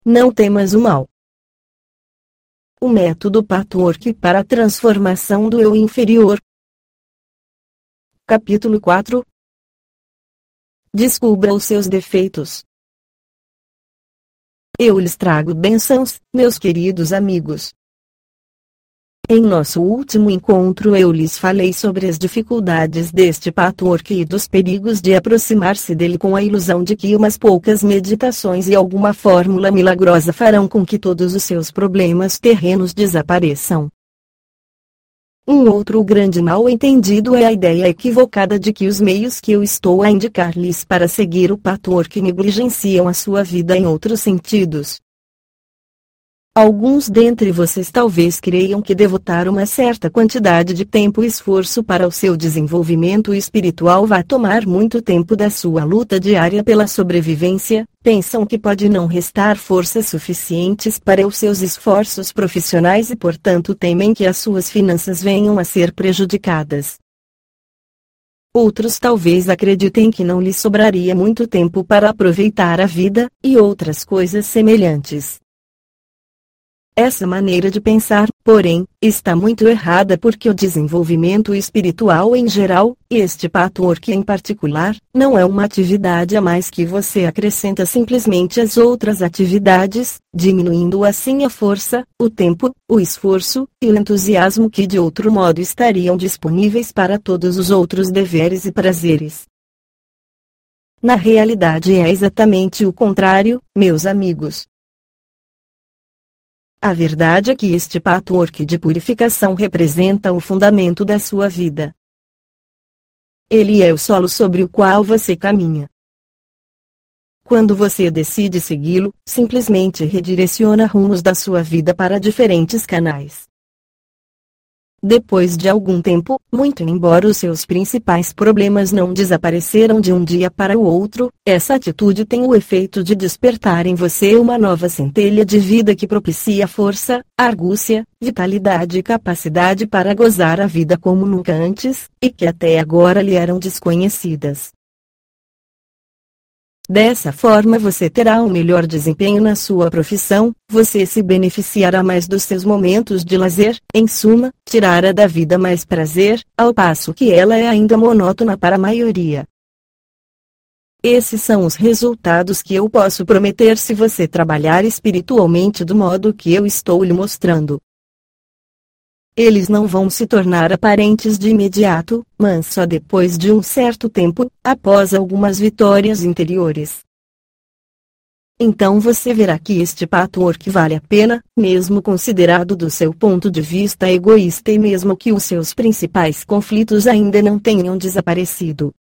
Não temas o mal. O método Patchwork para a transformação do eu inferior. Capítulo 4. Descubra os seus defeitos. Eu lhes trago bênçãos, meus queridos amigos. Em nosso último encontro eu lhes falei sobre as dificuldades deste patchwork e dos perigos de aproximar-se dele com a ilusão de que umas poucas meditações e alguma fórmula milagrosa farão com que todos os seus problemas terrenos desapareçam. Um outro grande mal-entendido é a ideia equivocada de que os meios que eu estou a indicar-lhes para seguir o patchwork negligenciam a sua vida em outros sentidos. Alguns dentre vocês talvez creiam que devotar uma certa quantidade de tempo e esforço para o seu desenvolvimento espiritual vai tomar muito tempo da sua luta diária pela sobrevivência, pensam que pode não restar forças suficientes para os seus esforços profissionais e portanto temem que as suas finanças venham a ser prejudicadas. Outros talvez acreditem que não lhes sobraria muito tempo para aproveitar a vida, e outras coisas semelhantes. Essa maneira de pensar, porém, está muito errada porque o desenvolvimento espiritual em geral, e este patchwork em particular, não é uma atividade a mais que você acrescenta simplesmente às outras atividades, diminuindo assim a força, o tempo, o esforço, e o entusiasmo que de outro modo estariam disponíveis para todos os outros deveres e prazeres. Na realidade é exatamente o contrário, meus amigos. A verdade é que este patchwork de purificação representa o fundamento da sua vida. Ele é o solo sobre o qual você caminha. Quando você decide segui-lo, simplesmente redireciona rumos da sua vida para diferentes canais. Depois de algum tempo, muito embora os seus principais problemas não desapareceram de um dia para o outro, essa atitude tem o efeito de despertar em você uma nova centelha de vida que propicia força, argúcia, vitalidade e capacidade para gozar a vida como nunca antes, e que até agora lhe eram desconhecidas. Dessa forma você terá um melhor desempenho na sua profissão, você se beneficiará mais dos seus momentos de lazer, em suma, tirará da vida mais prazer, ao passo que ela é ainda monótona para a maioria. Esses são os resultados que eu posso prometer se você trabalhar espiritualmente do modo que eu estou lhe mostrando. Eles não vão se tornar aparentes de imediato, mas só depois de um certo tempo, após algumas vitórias interiores. Então você verá que este patchwork vale a pena, mesmo considerado do seu ponto de vista egoísta e mesmo que os seus principais conflitos ainda não tenham desaparecido.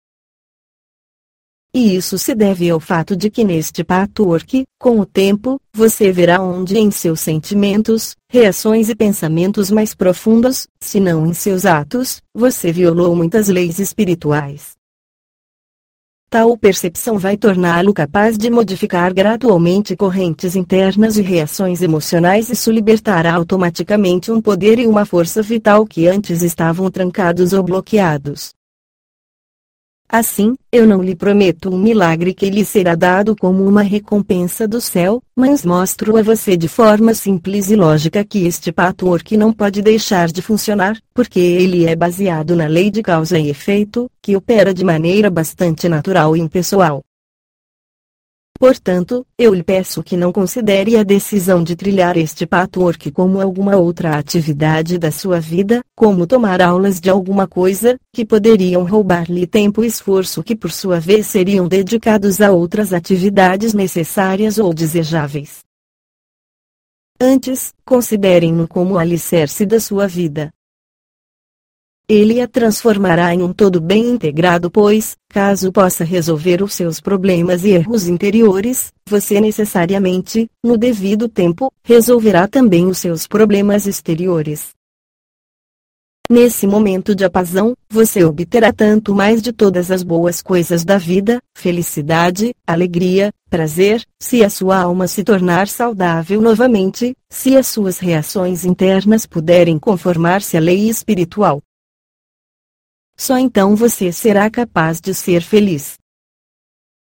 E isso se deve ao fato de que neste patchwork, com o tempo, você verá onde em seus sentimentos, reações e pensamentos mais profundos, se não em seus atos, você violou muitas leis espirituais. Tal percepção vai torná-lo capaz de modificar gradualmente correntes internas e reações emocionais e isso libertará automaticamente um poder e uma força vital que antes estavam trancados ou bloqueados. Assim, eu não lhe prometo um milagre que lhe será dado como uma recompensa do céu, mas mostro a você de forma simples e lógica que este patchwork não pode deixar de funcionar, porque ele é baseado na lei de causa e efeito, que opera de maneira bastante natural e impessoal. Portanto, eu lhe peço que não considere a decisão de trilhar este patchwork como alguma outra atividade da sua vida, como tomar aulas de alguma coisa, que poderiam roubar-lhe tempo e esforço que por sua vez seriam dedicados a outras atividades necessárias ou desejáveis. Antes, considerem-no como o alicerce da sua vida. Ele a transformará em um todo bem integrado pois, caso possa resolver os seus problemas e erros interiores, você necessariamente, no devido tempo, resolverá também os seus problemas exteriores. Nesse momento de apazão, você obterá tanto mais de todas as boas coisas da vida, felicidade, alegria, prazer, se a sua alma se tornar saudável novamente, se as suas reações internas puderem conformar-se à lei espiritual. Só então você será capaz de ser feliz.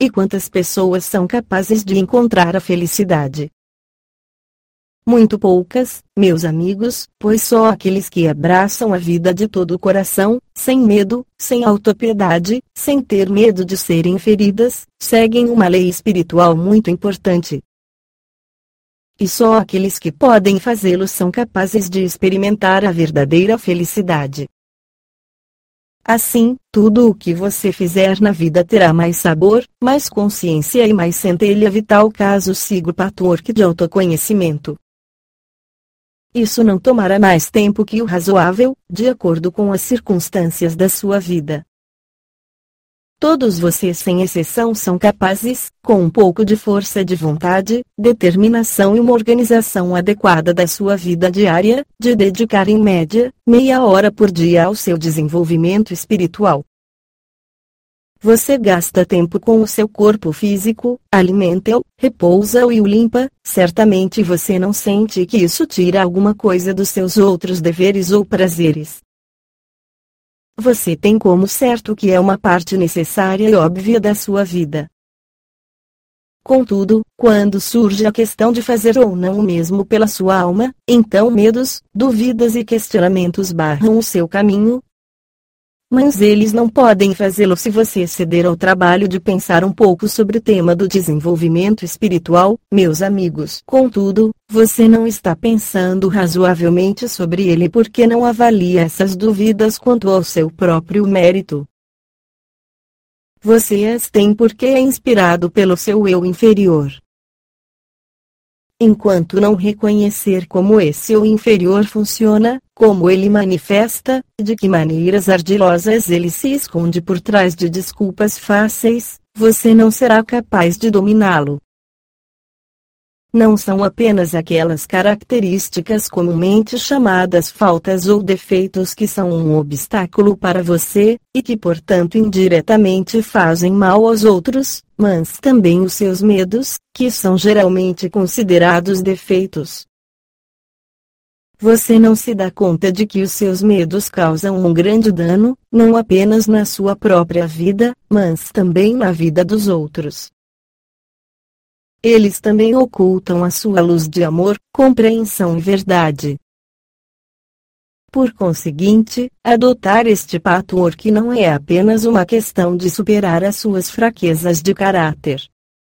e quantas pessoas são capazes de encontrar a felicidade? Muito poucas, meus amigos, pois só aqueles que abraçam a vida de todo o coração, sem medo, sem autopiedade, sem ter medo de serem feridas, seguem uma lei espiritual muito importante. E só aqueles que podem fazê-lo são capazes de experimentar a verdadeira felicidade. Assim, tudo o que você fizer na vida terá mais sabor, mais consciência e mais centelha vital caso siga o patchwork de autoconhecimento. Isso não tomará mais tempo que o razoável, de acordo com as circunstâncias da sua vida. Todos vocês sem exceção são capazes, com um pouco de força de vontade, determinação e uma organização adequada da sua vida diária, de dedicar em média, meia hora por dia ao seu desenvolvimento espiritual. Você gasta tempo com o seu corpo físico, alimenta-o, repousa-o e o limpa, certamente você não sente que isso tira alguma coisa dos seus outros deveres ou prazeres. Você tem como certo que é uma parte necessária e óbvia da sua vida. Contudo, quando surge a questão de fazer ou não o mesmo pela sua alma, então medos, dúvidas e questionamentos barram o seu caminho. Mas eles não podem fazê-lo se você ceder ao trabalho de pensar um pouco sobre o tema do desenvolvimento espiritual, meus amigos. Contudo, você não está pensando razoavelmente sobre ele porque não avalia essas dúvidas quanto ao seu próprio mérito. Você as tem porque é inspirado pelo seu eu inferior. Enquanto não reconhecer como esse eu inferior funciona, como ele manifesta, de que maneiras ardilosas ele se esconde por trás de desculpas fáceis, você não será capaz de dominá-lo. Não são apenas aquelas características comumente chamadas faltas ou defeitos que são um obstáculo para você, e que portanto indiretamente fazem mal aos outros, mas também os seus medos, que são geralmente considerados defeitos. Você não se dá conta de que os seus medos causam um grande dano, não apenas na sua própria vida, mas também na vida dos outros. Eles também ocultam a sua luz de amor, compreensão e verdade. Por conseguinte, adotar este patchwork não é apenas uma questão de superar as suas fraquezas de caráter.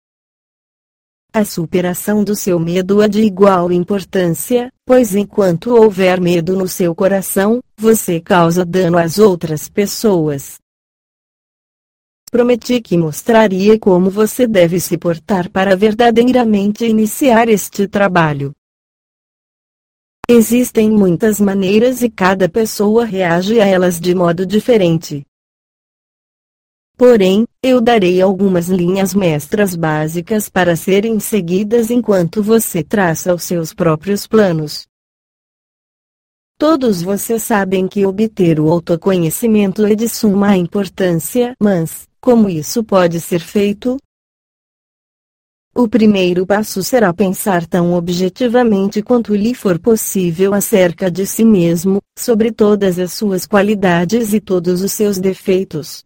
A superação do seu medo é de igual importância, pois enquanto houver medo no seu coração, você causa dano às outras pessoas. Prometi que mostraria como você deve se portar para verdadeiramente iniciar este trabalho. Existem muitas maneiras e cada pessoa reage a elas de modo diferente. Porém, eu darei algumas linhas mestras básicas para serem seguidas enquanto você traça os seus próprios planos. Todos vocês sabem que obter o autoconhecimento é de suma importância, mas como isso pode ser feito? O primeiro passo será pensar tão objetivamente quanto lhe for possível acerca de si mesmo, sobre todas as suas qualidades e todos os seus defeitos.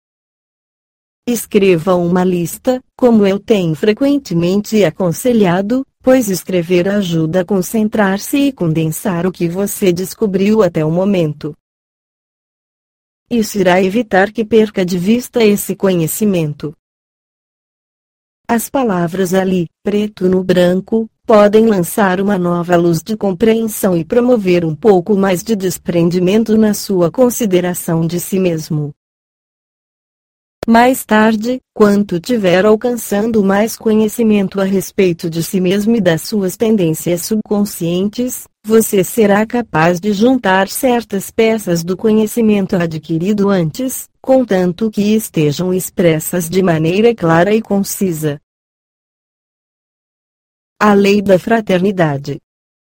Escreva uma lista, como eu tenho frequentemente aconselhado, pois escrever ajuda a concentrar-se e condensar o que você descobriu até o momento. Isso irá evitar que perca de vista esse conhecimento. As palavras ali, preto no branco, podem lançar uma nova luz de compreensão e promover um pouco mais de desprendimento na sua consideração de si mesmo. Mais tarde, quando tiver alcançando mais conhecimento a respeito de si mesmo e das suas tendências subconscientes, você será capaz de juntar certas peças do conhecimento adquirido antes, contanto que estejam expressas de maneira clara e concisa. A lei da fraternidade.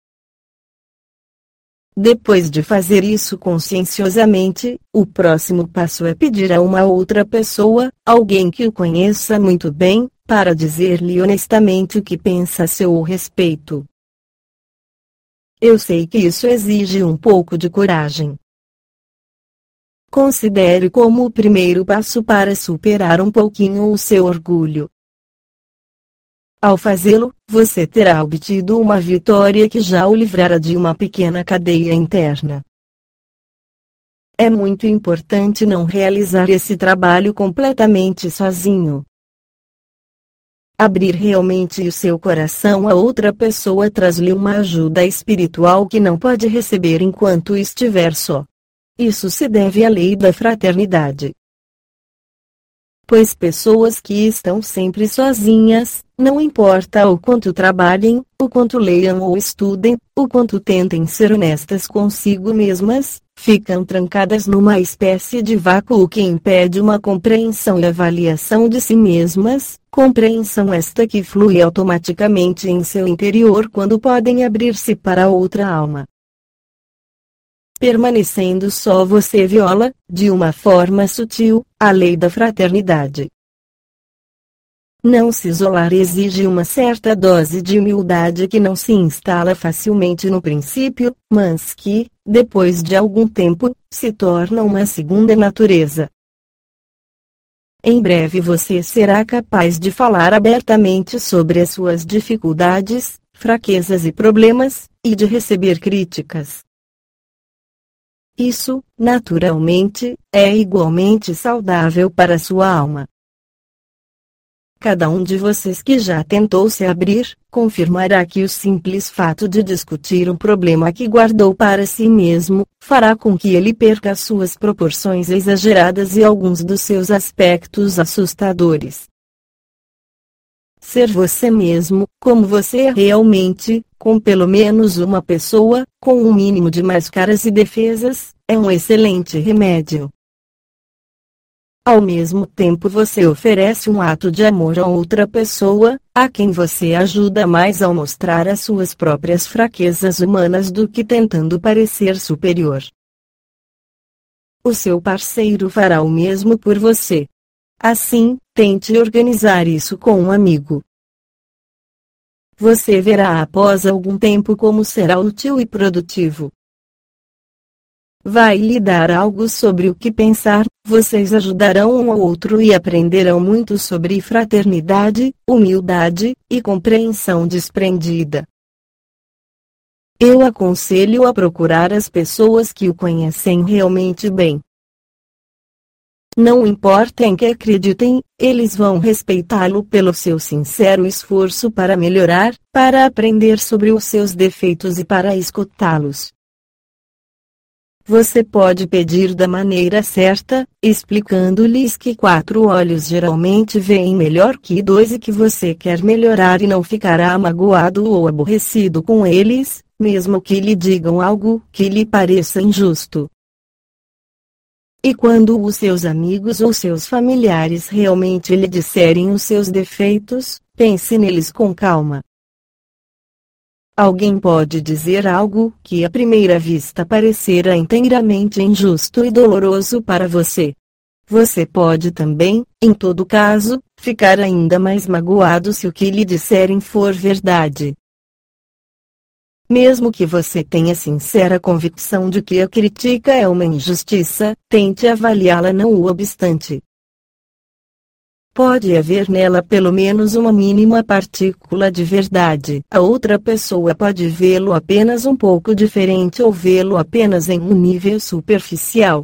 Depois de fazer isso conscienciosamente, o próximo passo é pedir a uma outra pessoa, alguém que o conheça muito bem, para dizer-lhe honestamente o que pensa a seu respeito. Eu sei que isso exige um pouco de coragem. Considere como o primeiro passo para superar um pouquinho o seu orgulho. Ao fazê-lo, você terá obtido uma vitória que já o livrará de uma pequena cadeia interna. É muito importante não realizar esse trabalho completamente sozinho. Abrir realmente o seu coração a outra pessoa traz-lhe uma ajuda espiritual que não pode receber enquanto estiver só. Isso se deve à lei da fraternidade. Pois pessoas que estão sempre sozinhas, não importa o quanto trabalhem, o quanto leiam ou estudem, o quanto tentem ser honestas consigo mesmas, ficam trancadas numa espécie de vácuo que impede uma compreensão e avaliação de si mesmas, compreensão esta que flui automaticamente em seu interior quando podem abrir-se para outra alma. Permanecendo só você viola, de uma forma sutil, a lei da fraternidade. Não se isolar exige uma certa dose de humildade que não se instala facilmente no princípio, mas que, depois de algum tempo, se torna uma segunda natureza. Em breve você será capaz de falar abertamente sobre as suas dificuldades, fraquezas e problemas, e de receber críticas. Isso, naturalmente, é igualmente saudável para sua alma. Cada um de vocês que já tentou se abrir, confirmará que o simples fato de discutir um problema que guardou para si mesmo, fará com que ele perca suas proporções exageradas e alguns dos seus aspectos assustadores. Ser você mesmo, como você é realmente, com pelo menos uma pessoa, com um mínimo de máscaras e defesas, é um excelente remédio. Ao mesmo tempo você oferece um ato de amor a outra pessoa, a quem você ajuda mais ao mostrar as suas próprias fraquezas humanas do que tentando parecer superior. O seu parceiro fará o mesmo por você. Assim, tente organizar isso com um amigo. Você verá após algum tempo como será útil e produtivo. Vai lhe dar algo sobre o que pensar, vocês ajudarão um ao outro e aprenderão muito sobre fraternidade, humildade, e compreensão desprendida. Eu aconselho a procurar as pessoas que o conhecem realmente bem. Não importa em que acreditem, eles vão respeitá-lo pelo seu sincero esforço para melhorar, para aprender sobre os seus defeitos e para escutá-los. Você pode pedir da maneira certa, explicando-lhes que 4 olhos geralmente veem melhor que 2 e que você quer melhorar e não ficará magoado ou aborrecido com eles, mesmo que lhe digam algo que lhe pareça injusto. E quando os seus amigos ou seus familiares realmente lhe disserem os seus defeitos, pense neles com calma. Alguém pode dizer algo que à primeira vista parecerá inteiramente injusto e doloroso para você. Você pode também, em todo caso, ficar ainda mais magoado se o que lhe disserem for verdade. Mesmo que você tenha sincera convicção de que a crítica é uma injustiça, tente avaliá-la não obstante. Pode haver nela pelo menos uma mínima partícula de verdade. A outra pessoa pode vê-lo apenas um pouco diferente ou vê-lo apenas em um nível superficial.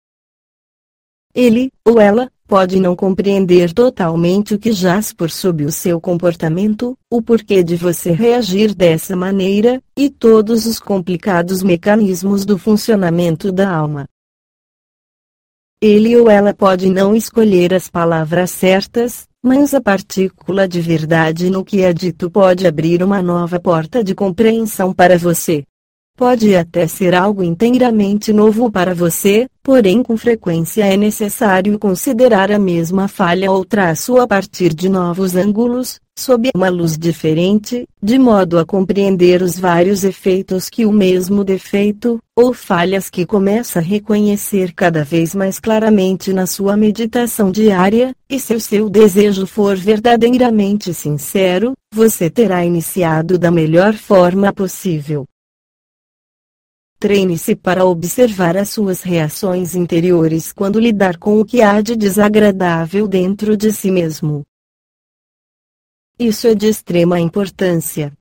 Ele, ou ela, pode não compreender totalmente o que jaz por sob o seu comportamento, o porquê de você reagir dessa maneira, e todos os complicados mecanismos do funcionamento da alma. Ele ou ela pode não escolher as palavras certas, mas a partícula de verdade no que é dito pode abrir uma nova porta de compreensão para você. Pode até ser algo inteiramente novo para você, porém com frequência é necessário considerar a mesma falha ou traço a partir de novos ângulos, sob uma luz diferente, de modo a compreender os vários efeitos que o mesmo defeito, ou falhas que começa a reconhecer cada vez mais claramente na sua meditação diária, e se o seu desejo for verdadeiramente sincero, você terá iniciado da melhor forma possível. Treine-se para observar as suas reações interiores quando lidar com o que há de desagradável dentro de si mesmo. Isso é de extrema importância.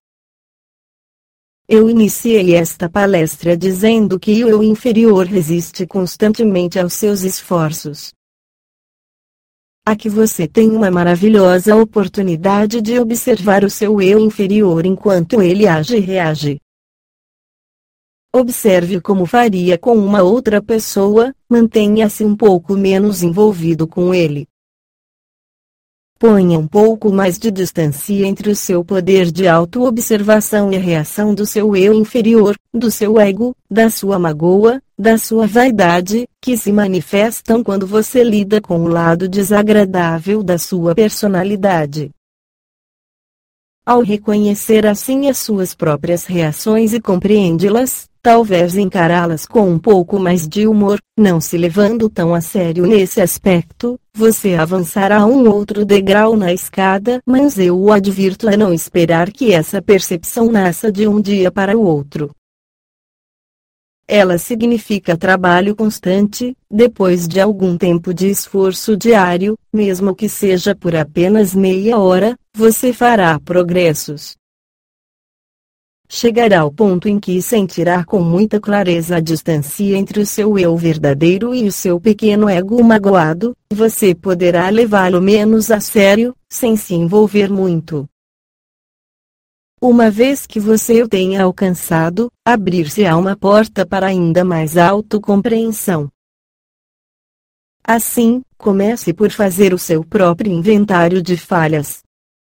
Eu iniciei esta palestra dizendo que o eu inferior resiste constantemente aos seus esforços. Aqui você tem uma maravilhosa oportunidade de observar o seu eu inferior enquanto ele age e reage. Observe como faria com uma outra pessoa, mantenha-se um pouco menos envolvido com ele. Ponha um pouco mais de distância entre o seu poder de auto-observação e a reação do seu eu inferior, do seu ego, da sua mágoa, da sua vaidade, que se manifestam quando você lida com o lado desagradável da sua personalidade. Ao reconhecer assim as suas próprias reações e compreendê-las, talvez encará-las com um pouco mais de humor, não se levando tão a sério nesse aspecto, você avançará um outro degrau na escada, mas eu o advirto a não esperar que essa percepção nasça de um dia para o outro. Ela significa trabalho constante, depois de algum tempo de esforço diário, mesmo que seja por apenas meia hora, você fará progressos. Chegará ao ponto em que sentirá com muita clareza a distância entre o seu eu verdadeiro e o seu pequeno ego magoado, e você poderá levá-lo menos a sério, sem se envolver muito. Uma vez que você o tenha alcançado, abrir-se-á uma porta para ainda mais autocompreensão. Assim, comece por fazer o seu próprio inventário de falhas.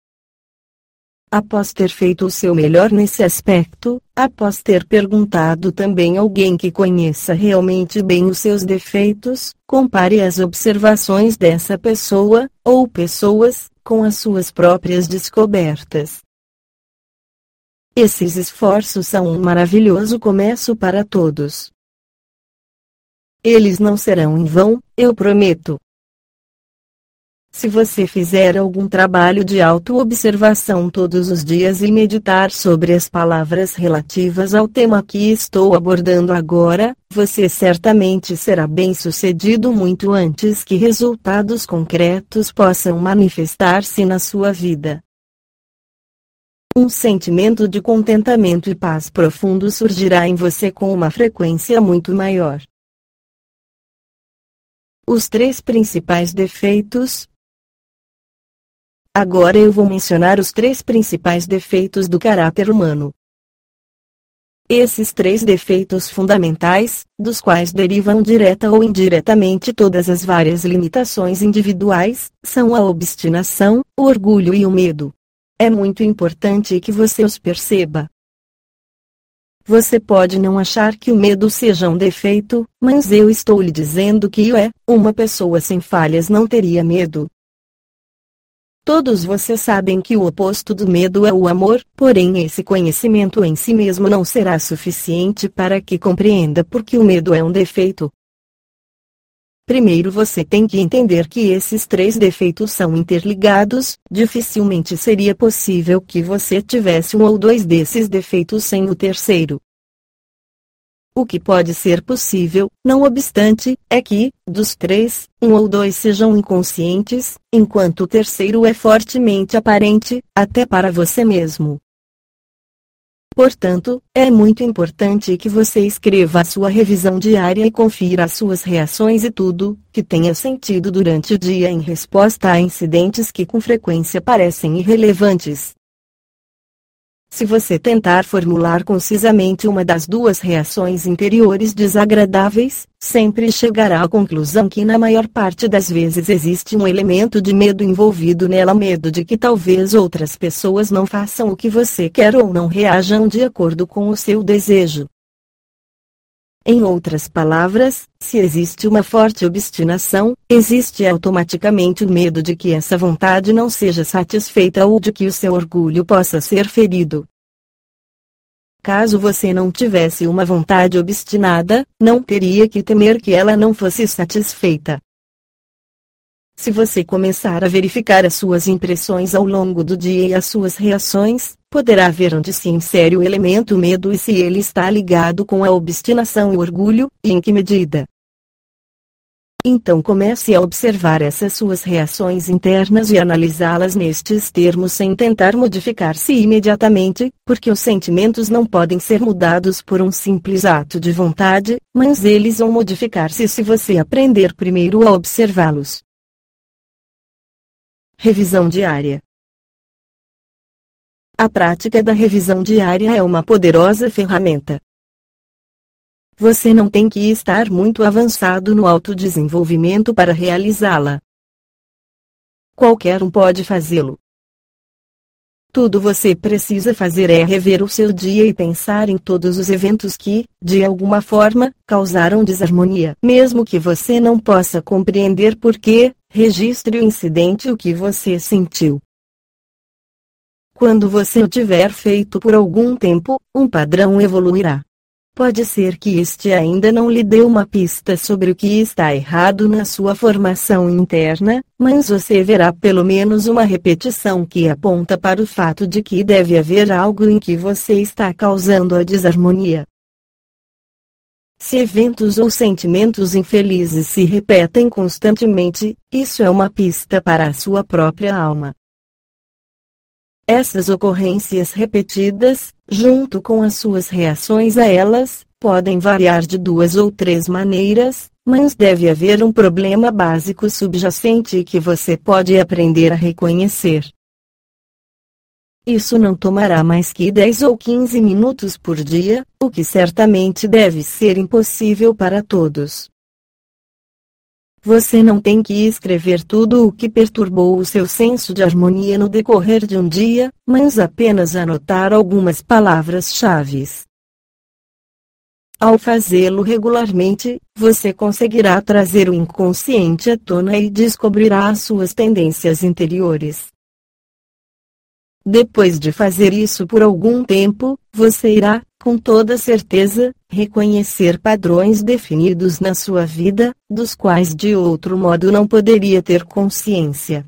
Após ter feito o seu melhor nesse aspecto, após ter perguntado também a alguém que conheça realmente bem os seus defeitos, compare as observações dessa pessoa, ou pessoas, com as suas próprias descobertas. Esses esforços são um maravilhoso começo para todos. Eles não serão em vão, eu prometo. Se você fizer algum trabalho de auto-observação todos os dias e meditar sobre as palavras relativas ao tema que estou abordando agora, você certamente será bem-sucedido muito antes que resultados concretos possam manifestar-se na sua vida. Um sentimento de contentamento e paz profundo surgirá em você com uma frequência muito maior. Os 3 principais defeitos. Agora eu vou mencionar os 3 principais defeitos do caráter humano. Esses 3 defeitos fundamentais, dos quais derivam direta ou indiretamente todas as várias limitações individuais, são a obstinação, o orgulho e o medo. É muito importante que você os perceba. Você pode não achar que o medo seja um defeito, mas eu estou lhe dizendo que o é. Uma pessoa sem falhas não teria medo. Todos vocês sabem que o oposto do medo é o amor, porém esse conhecimento em si mesmo não será suficiente para que compreenda por que o medo é um defeito. Primeiro você tem que entender que esses 3 defeitos são interligados, dificilmente seria possível que você tivesse um ou 2 desses defeitos sem o terceiro. O que pode ser possível, não obstante, é que, dos 3, 1 ou 2 sejam inconscientes, enquanto o terceiro é fortemente aparente, até para você mesmo. Portanto, é muito importante que você escreva a sua revisão diária e confira as suas reações e tudo que tenha sentido durante o dia em resposta a incidentes que com frequência parecem irrelevantes. Se você tentar formular concisamente uma das 2 reações interiores desagradáveis, sempre chegará à conclusão que na maior parte das vezes existe um elemento de medo envolvido nela, medo de que talvez outras pessoas não façam o que você quer ou não reajam de acordo com o seu desejo. Em outras palavras, se existe uma forte obstinação, existe automaticamente o medo de que essa vontade não seja satisfeita ou de que o seu orgulho possa ser ferido. Caso você não tivesse uma vontade obstinada, não teria que temer que ela não fosse satisfeita. Se você começar a verificar as suas impressões ao longo do dia e as suas reações, poderá ver onde se insere o elemento medo e se ele está ligado com a obstinação e orgulho, e em que medida. Então comece a observar essas suas reações internas e analisá-las nestes termos sem tentar modificar-se imediatamente, porque os sentimentos não podem ser mudados por um simples ato de vontade, mas eles vão modificar-se se você aprender primeiro a observá-los. Revisão diária. A prática da revisão diária é uma poderosa ferramenta. Você não tem que estar muito avançado no autodesenvolvimento para realizá-la. Qualquer um pode fazê-lo. Tudo você precisa fazer é rever o seu dia e pensar em todos os eventos que, de alguma forma, causaram desarmonia. Mesmo que você não possa compreender por quê, registre o incidente e o que você sentiu. Quando você o tiver feito por algum tempo, um padrão evoluirá. Pode ser que este ainda não lhe dê uma pista sobre o que está errado na sua formação interna, mas você verá pelo menos uma repetição que aponta para o fato de que deve haver algo em que você está causando a desarmonia. Se eventos ou sentimentos infelizes se repetem constantemente, isso é uma pista para a sua própria alma. Essas ocorrências repetidas, junto com as suas reações a elas, podem variar de 2 ou 3 maneiras, mas deve haver um problema básico subjacente que você pode aprender a reconhecer. Isso não tomará mais que 10 ou 15 minutos por dia, o que certamente deve ser impossível para todos. Você não tem que escrever tudo o que perturbou o seu senso de harmonia no decorrer de um dia, mas apenas anotar algumas palavras-chave. Ao fazê-lo regularmente, você conseguirá trazer o inconsciente à tona e descobrirá as suas tendências interiores. Depois de fazer isso por algum tempo, você irá, com toda certeza, reconhecer padrões definidos na sua vida, dos quais de outro modo não poderia ter consciência.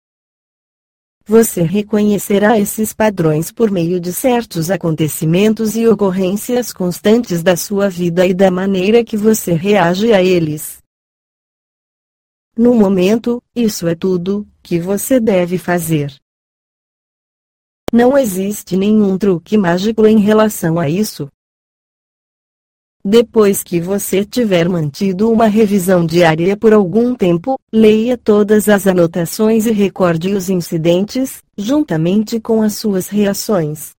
Você reconhecerá esses padrões por meio de certos acontecimentos e ocorrências constantes da sua vida e da maneira que você reage a eles. No momento, isso é tudo que você deve fazer. Não existe nenhum truque mágico em relação a isso. Depois que você tiver mantido uma revisão diária por algum tempo, leia todas as anotações e recorde os incidentes, juntamente com as suas reações.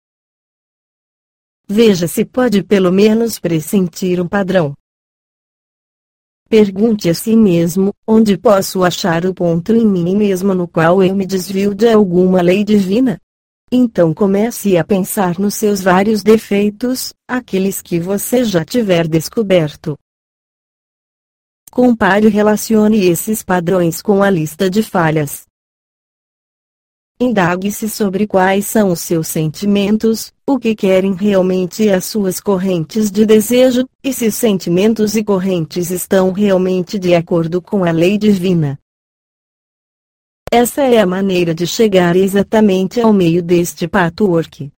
Veja se pode pelo menos pressentir um padrão. Pergunte a si mesmo, onde posso achar o ponto em mim mesmo no qual eu me desvio de alguma lei divina? Então comece a pensar nos seus vários defeitos, aqueles que você já tiver descoberto. Compare e relacione esses padrões com a lista de falhas. Indague-se sobre quais são os seus sentimentos, o que querem realmente e as suas correntes de desejo, e se sentimentos e correntes estão realmente de acordo com a lei divina. Essa é a maneira de chegar exatamente ao meio deste patchwork.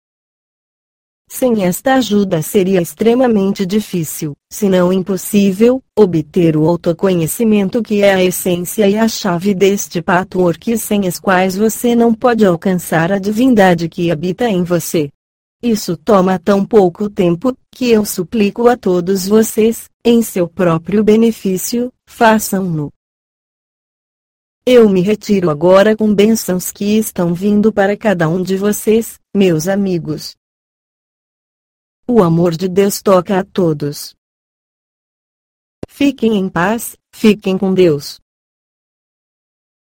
Sem esta ajuda seria extremamente difícil, se não impossível, obter o autoconhecimento que é a essência e a chave deste patchwork sem as quais você não pode alcançar a divindade que habita em você. Isso toma tão pouco tempo, que eu suplico a todos vocês, em seu próprio benefício, façam-no. Eu me retiro agora com bênçãos que estão vindo para cada um de vocês, meus amigos. O amor de Deus toca a todos. Fiquem em paz, fiquem com Deus.